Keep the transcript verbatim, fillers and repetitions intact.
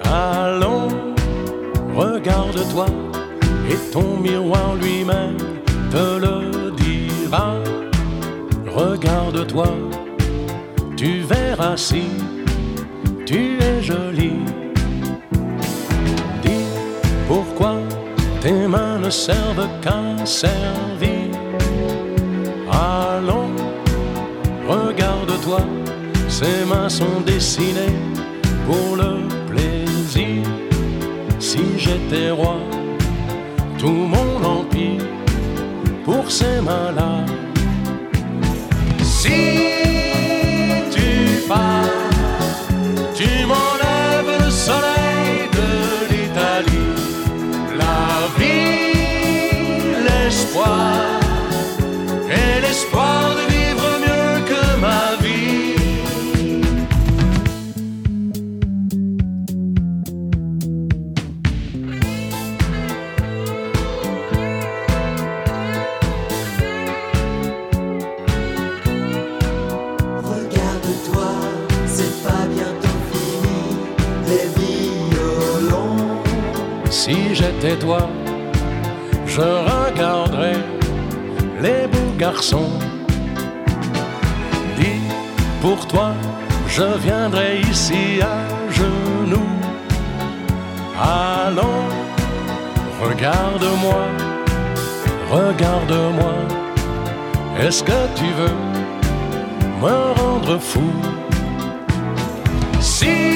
Allons, regarde-toi, et ton miroir lui-même te le dira. Regarde-toi, tu verras si tu es jolie. Dis pourquoi tes mains ne servent qu'à servir. Allons, regarde-toi, ses mains sont dessinées pour le plaisir. Si j'étais roi, tout mon empire pour ces mains-là. Si tu pars, tu m'enlèves le soleil de l'Italie, la vie, l'espoir, et l'espoir de vivre mieux que ma vie. Regarde-toi, c'est pas bientôt fini, les violons. Si j'étais toi, je regarderais les beaux garçons. Dis, pour toi, je viendrai ici à genoux. Allons, regarde-moi, regarde-moi. Est-ce que tu veux me rendre fou? Si